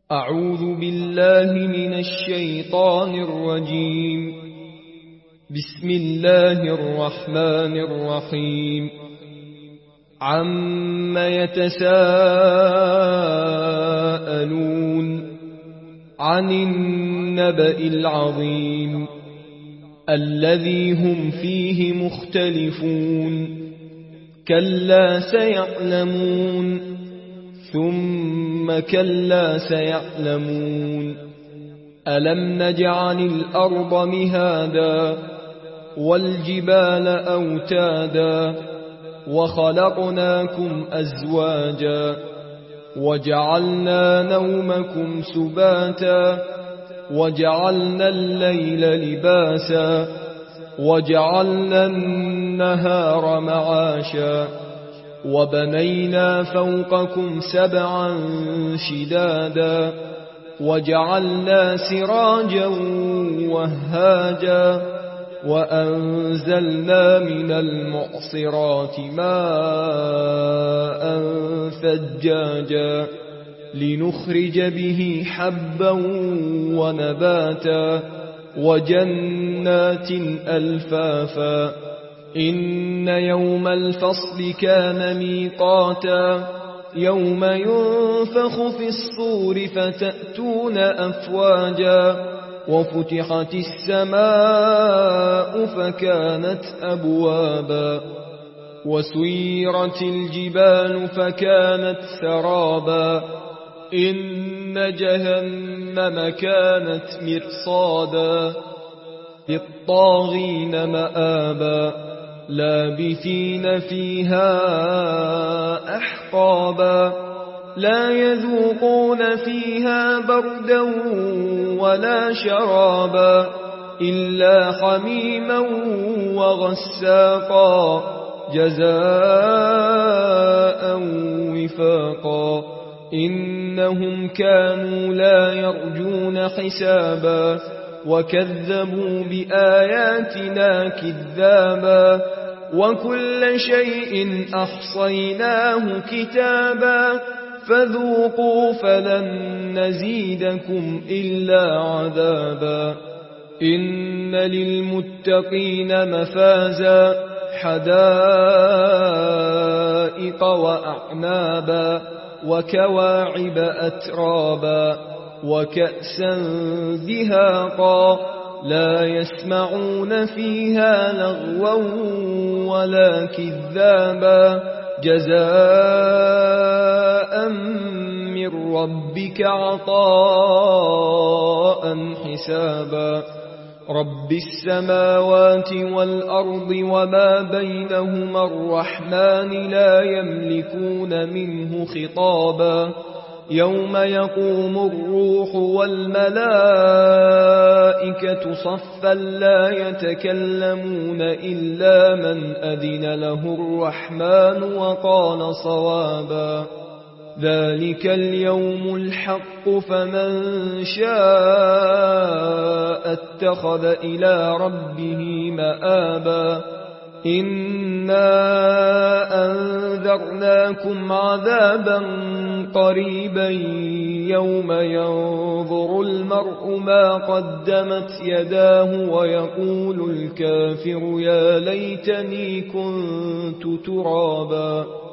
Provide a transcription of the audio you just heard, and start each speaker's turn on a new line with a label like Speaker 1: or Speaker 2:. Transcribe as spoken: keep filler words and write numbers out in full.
Speaker 1: أعوذ بالله من الشيطان الرجيم. بسم الله الرحمن الرحيم. عم يتساءلون عن النبأ العظيم الذي هم فيه مختلفون. كلا سيعلمون ثم كلا سيعلمون. ألم نجعل الأرض مهادا والجبال أوتادا وخلقناكم أزواجا وجعلنا نومكم سباتا وجعلنا الليل لباسا وجعلنا النهار معاشا وبنينا فوقكم سبعا شدادا وجعلنا سراجا وهاجا وأنزلنا من المعصرات ماء ثجاجا لنخرج به حبا ونباتا وجنات ألفافا. إن يوم الفصل كان ميقاتا يوم ينفخ في الصور فتأتون أفواجا وفتحت السماء فكانت أبوابا وسيرت الجبال فكانت سرابا. إن جهنم كانت مرصادا للطاغين مآبا لابثين فيها أحقابا لا يذوقون فيها بردا ولا شرابا إلا حميما وغساقا جزاء وفاقا. إنهم كانوا لا يرجون حسابا وكذبوا بآياتنا كذابا وكل شيء أحصيناه كتابا فذوقوا فلن نزيدكم إلا عذابا. إن للمتقين مفازا حدائق وأعنابا وكواعب أترابا وكأسا دهاقا لا يسمعون فيها لغوا ولا كذابا جزاء من ربك عطاء حسابا. رب السماوات والأرض وما بينهما الرحمن لا يملكون منه خطابا. يوم يقوم الروح والملائكة صفا لا يتكلمون إلا من أذن له الرحمن وقال صوابا. ذلك اليوم الحق فمن شاء اتخذ إلى ربه مآبا. إنا أنذرناكم عذابا قريبا يوم ينظر المرء ما قدمت يداه ويقول الكافر يا ليتني كنت ترابا.